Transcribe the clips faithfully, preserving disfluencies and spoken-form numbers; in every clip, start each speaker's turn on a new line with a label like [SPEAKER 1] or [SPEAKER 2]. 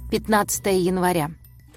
[SPEAKER 1] пятнадцатое января.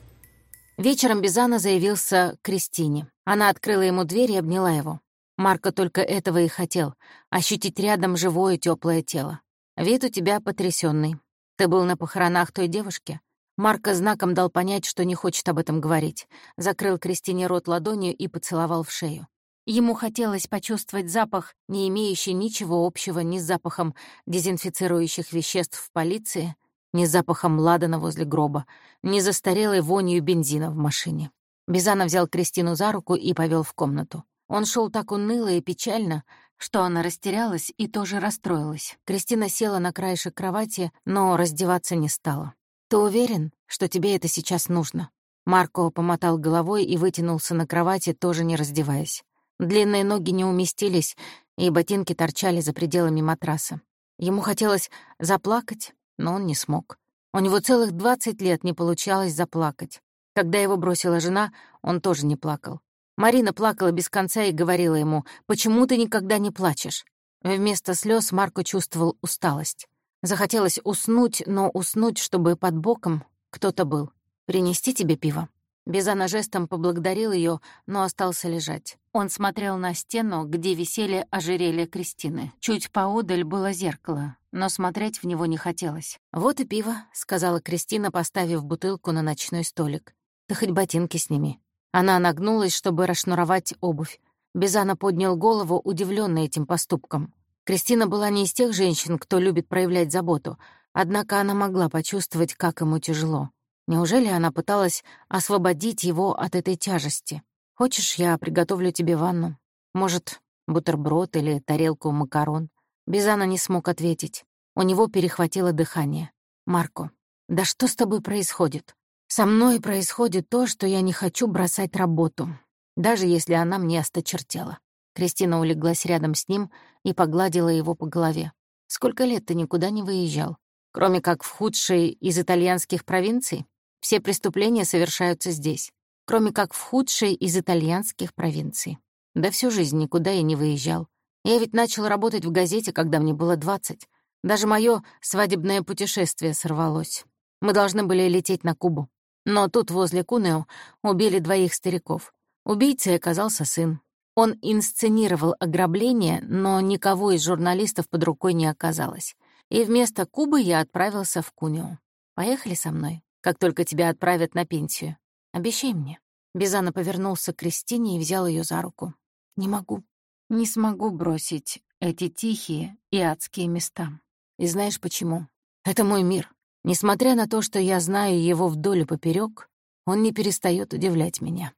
[SPEAKER 1] Вечером Бизана заявился к Кристине. Она открыла ему дверь и обняла его. Марко только этого и хотел — ощутить рядом живое тёплое тело. «Вид у тебя потрясённый. Ты был на похоронах той девушки?» Марко знаком дал понять, что не хочет об этом говорить. Закрыл Кристине рот ладонью и поцеловал в шею. Ему хотелось почувствовать запах, не имеющий ничего общего ни с запахом дезинфицирующих веществ в полиции, ни с запахом ладана возле гроба, ни застарелой вонью бензина в машине. Бизана взял Кристину за руку и повел в комнату. Он шел так уныло и печально, что она растерялась и тоже расстроилась. Кристина села на краешек кровати, но раздеваться не стала. «Ты уверен, что тебе это сейчас нужно?» Марко помотал головой и вытянулся на кровати, тоже не раздеваясь. Длинные ноги не уместились, и ботинки торчали за пределами матраса. Ему хотелось заплакать, но он не смог. У него целых двадцать лет не получалось заплакать. Когда его бросила жена, он тоже не плакал. Марина плакала без конца и говорила ему: «Почему ты никогда не плачешь?» Вместо слез Марко чувствовал усталость. Захотелось уснуть, но уснуть, чтобы под боком кто-то был. «Принести тебе пиво?» Бизана жестом поблагодарил ее, но остался лежать. Он смотрел на стену, где висели ожерелья Кристины. Чуть поодаль было зеркало, но смотреть в него не хотелось. «Вот и пиво», — сказала Кристина, поставив бутылку на ночной столик. «Ты хоть ботинки сними». Она нагнулась, чтобы расшнуровать обувь. Бизана поднял голову, удивленный этим поступком. Кристина была не из тех женщин, кто любит проявлять заботу, однако она могла почувствовать, как ему тяжело. Неужели она пыталась освободить его от этой тяжести? «Хочешь, я приготовлю тебе ванну? Может, бутерброд или тарелку макарон?» Бизана не смог ответить. У него перехватило дыхание. «Марко, да что с тобой происходит?» «Со мной происходит то, что я не хочу бросать работу, даже если она мне осточертела». Кристина улеглась рядом с ним и погладила его по голове. «Сколько лет ты никуда не выезжал? Кроме как в худшей из итальянских провинций? Все преступления совершаются здесь. Кроме как в худшей из итальянских провинций. Да всю жизнь никуда я не выезжал. Я ведь начал работать в газете, когда мне было двадцать. Даже моё свадебное путешествие сорвалось. Мы должны были лететь на Кубу. Но тут возле Кунео убили двоих стариков. Убийцей оказался сын. Он инсценировал ограбление, но никого из журналистов под рукой не оказалось. И вместо Кубы я отправился в Кунео. Поехали со мной, как только тебя отправят на пенсию. Обещай мне». Бизана повернулся к Кристине и взял ее за руку. «Не могу. Не смогу бросить эти тихие и адские места. И знаешь почему? Это мой мир. Несмотря на то, что я знаю его вдоль и поперёк, он не перестаёт удивлять меня».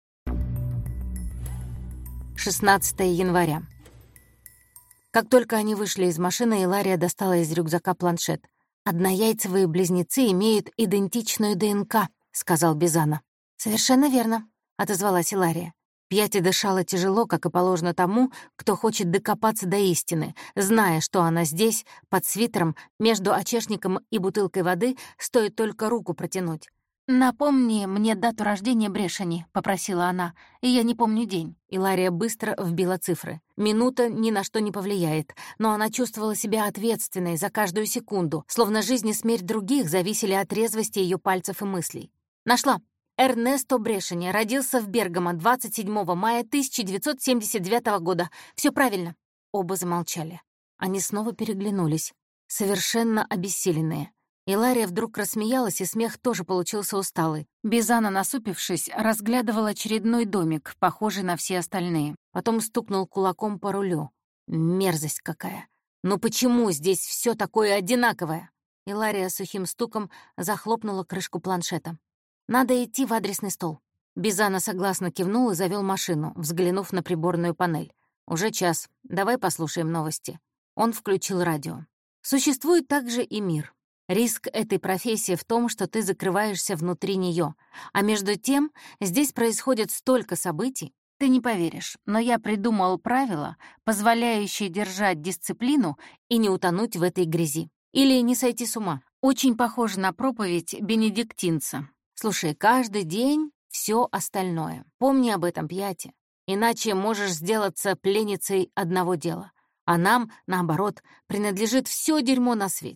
[SPEAKER 1] шестнадцатое января. Как только они вышли из машины, Илария достала из рюкзака планшет. «Однояйцевые близнецы имеют идентичную ДНК», — сказал Бизана. «Совершенно верно», — отозвалась Илария. Пьяти дышала тяжело, как и положено тому, кто хочет докопаться до истины, зная, что она здесь, под свитером, между очешником и бутылкой воды, стоит только руку протянуть. «Напомни мне дату рождения Брешани», — попросила она, — «и я не помню день». Илария быстро вбила цифры. Минута ни на что не повлияет, но она чувствовала себя ответственной за каждую секунду, словно жизнь и смерть других зависели от резвости ее пальцев и мыслей. Нашла. Эрнесто Брешани родился в Бергамо двадцать седьмого мая тысяча девятьсот семьдесят девятого года. Все правильно. Оба замолчали. Они снова переглянулись, совершенно обессиленные. Илария вдруг рассмеялась, и смех тоже получился усталый. Бизана, насупившись, разглядывал очередной домик, похожий на все остальные. Потом стукнул кулаком по рулю. Мерзость какая! Ну почему здесь все такое одинаковое? Илария сухим стуком захлопнула крышку планшета. «Надо идти в адресный стол». Бизана согласно кивнул и завел машину, взглянув на приборную панель. «Уже час. Давай послушаем новости». Он включил радио. «Существует также и мир. Риск этой профессии в том, что ты закрываешься внутри нее. А между тем, здесь происходит столько событий. Ты не поверишь, но я придумал правила, позволяющие держать дисциплину и не утонуть в этой грязи. Или не сойти с ума. Очень похоже на проповедь бенедиктинца. Слушай, каждый день все остальное. Помни об этом, Пьяти. Иначе можешь сделаться пленницей одного дела. А нам, наоборот, принадлежит все дерьмо на свете.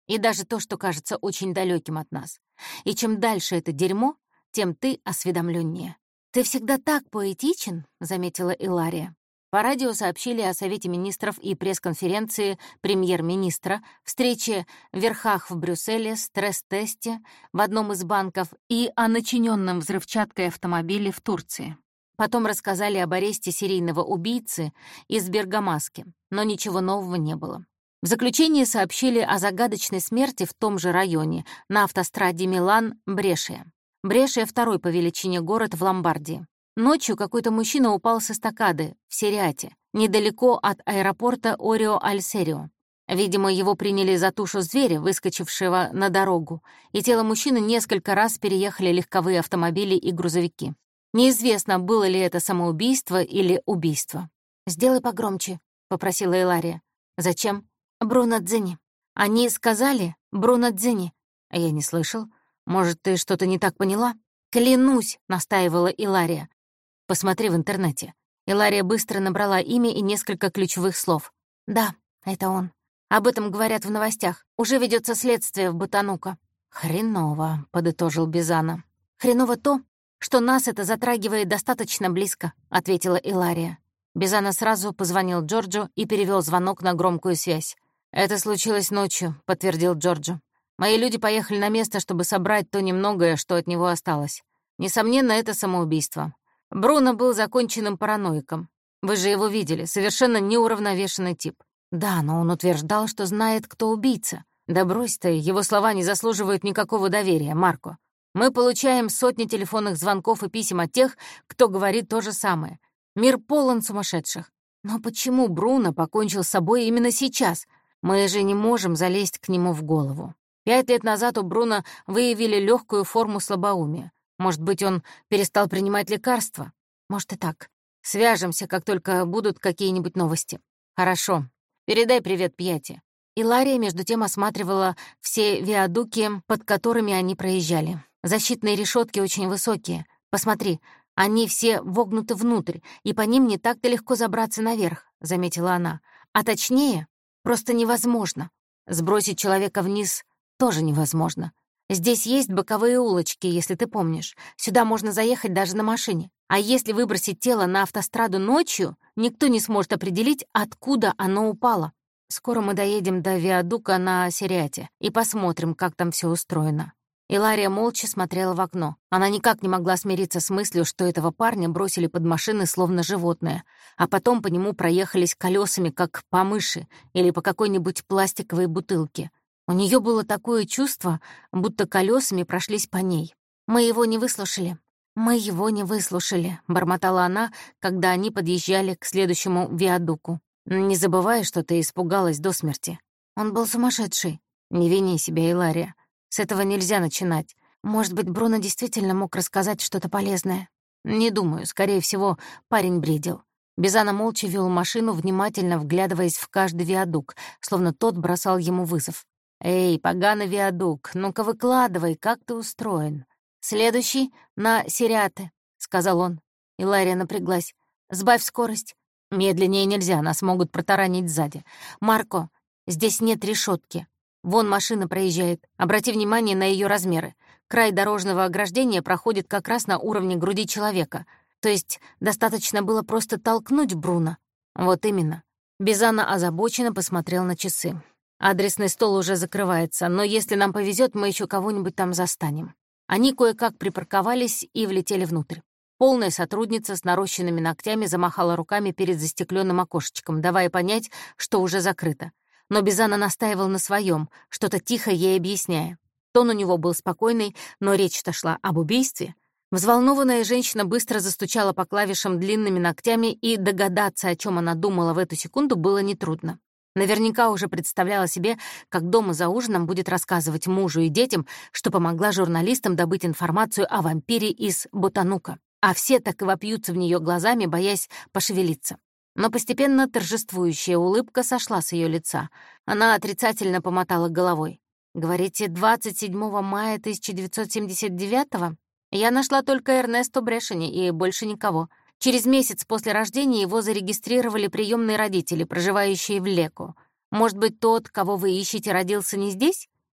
[SPEAKER 1] И даже то, что кажется очень далеким от нас. И чем дальше это дерьмо, тем ты осведомленнее. «Ты всегда так поэтичен», — заметила Илария. По радио сообщили о Совете министров и пресс-конференции премьер-министра, встрече в верхах в Брюсселе, стресс-тесте в одном из банков и о начиненном взрывчаткой автомобиле в Турции. Потом рассказали об аресте серийного убийцы из Бергамаски, но ничего нового не было. В заключении сообщили о загадочной смерти в том же районе, на автостраде Милан-Брешия. Брешия — второй по величине город в Ломбардии. Ночью какой-то мужчина упал с эстакады в Сириате, недалеко от аэропорта Орио-Аль-Серио. Видимо, его приняли за тушу зверя, выскочившего на дорогу, и тело мужчины несколько раз переехали легковые автомобили и грузовики. Неизвестно, было ли это самоубийство или убийство. «Сделай погромче», — попросила Илария. «Зачем?» «Бруно Дзини». «Они сказали Бруно Дзини». А я не слышал. Может, ты что-то не так поняла?» «Клянусь», — настаивала Илария. «Посмотри в интернете». Илария быстро набрала имя и несколько ключевых слов. «Да, это он. Об этом говорят в новостях. Уже ведется следствие в Ботанука». «Хреново», — подытожил Бизана. «Хреново то, что нас это затрагивает достаточно близко», — ответила Илария. Бизана сразу позвонил Джорджу и перевел звонок на громкую связь. «Это случилось ночью», — подтвердил Джорджу. «Мои люди поехали на место, чтобы собрать то немногое, что от него осталось. Несомненно, это самоубийство. Бруно был законченным параноиком. Вы же его видели, совершенно неуравновешенный тип. Да, но он утверждал, что знает, кто убийца. Да брось ты, его слова не заслуживают никакого доверия, Марко. Мы получаем сотни телефонных звонков и писем от тех, кто говорит то же самое. Мир полон сумасшедших. Но почему Бруно покончил с собой именно сейчас? Мы же не можем залезть к нему в голову. Пять лет назад у Бруно выявили легкую форму слабоумия. Может быть, он перестал принимать лекарства? Может и так. Свяжемся, как только будут какие-нибудь новости. Хорошо. Передай привет Пьяти». Илария, между тем, осматривала все виадуки, под которыми они проезжали. Защитные решетки очень высокие. Посмотри, они все вогнуты внутрь, и по ним не так-то легко забраться наверх, — заметила она. А точнее, просто невозможно. Сбросить человека вниз тоже невозможно. Здесь есть боковые улочки, если ты помнишь. Сюда можно заехать даже на машине. А если выбросить тело на автостраду ночью, никто не сможет определить, откуда оно упало. Скоро мы доедем до виадука на Сириате и посмотрим, как там все устроено». Илария молча смотрела в окно. Она никак не могла смириться с мыслью, что этого парня бросили под машины словно животное, а потом по нему проехались колесами, как по мыши или по какой-нибудь пластиковой бутылке. У нее было такое чувство, будто колесами прошлись по ней. «Мы его не выслушали. Мы его не выслушали», — бормотала она, когда они подъезжали к следующему виадуку. «Не забывай, что ты испугалась до смерти. Он был сумасшедший. Не вини себя, Илария. С этого нельзя начинать. Может быть, Бруно действительно мог рассказать что-то полезное? Не думаю, скорее всего, парень бредил». Бизана молча вел машину, внимательно вглядываясь в каждый виадук, словно тот бросал ему вызов. «Эй, поганый виадук, ну-ка выкладывай, как ты устроен». «Следующий на Сириате», — сказал он. Илария напряглась. «Сбавь скорость». «Медленнее нельзя, нас могут протаранить сзади». «Марко, здесь нет решетки. Вон машина проезжает. Обрати внимание на ее размеры. Край дорожного ограждения проходит как раз на уровне груди человека. То есть достаточно было просто толкнуть Бруно». «Вот именно». Бизана озабоченно посмотрел на часы. «Адресный стол уже закрывается, но если нам повезет, мы еще кого-нибудь там застанем». Они кое-как припарковались и влетели внутрь. Полная сотрудница с нарощенными ногтями замахала руками перед застекленным окошечком, давая понять, что уже закрыто. Но Бизана настаивал на своем, что-то тихо ей объясняя. Тон у него был спокойный, но речь-то шла об убийстве. Взволнованная женщина быстро застучала по клавишам длинными ногтями, и догадаться, о чем она думала в эту секунду, было нетрудно. Наверняка уже представляла себе, как дома за ужином будет рассказывать мужу и детям, что помогла журналистам добыть информацию о вампире из Ботанука. А все так и вопьются в нее глазами, боясь пошевелиться. Но постепенно торжествующая улыбка сошла с ее лица. Она отрицательно помотала головой. «Говорите, двадцать седьмого мая тысяча девятьсот семьдесят девятого? Я нашла только Эрнесто Брешини и больше никого. Через месяц после рождения его зарегистрировали приемные родители, проживающие в Леко. Может быть, тот, кого вы ищете, родился не здесь?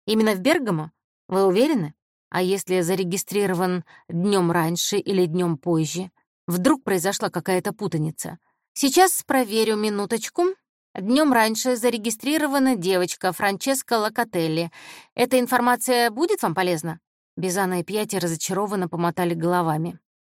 [SPEAKER 1] Именно в Бергамо? Вы уверены? А если зарегистрирован днем раньше или днем позже? Вдруг произошла какая-то путаница? Сейчас проверю, минуточку. Днем раньше зарегистрирована девочка Франческа Локотелли. Эта информация будет вам полезна?» Бизана и Пьяти разочарованно помотали головами.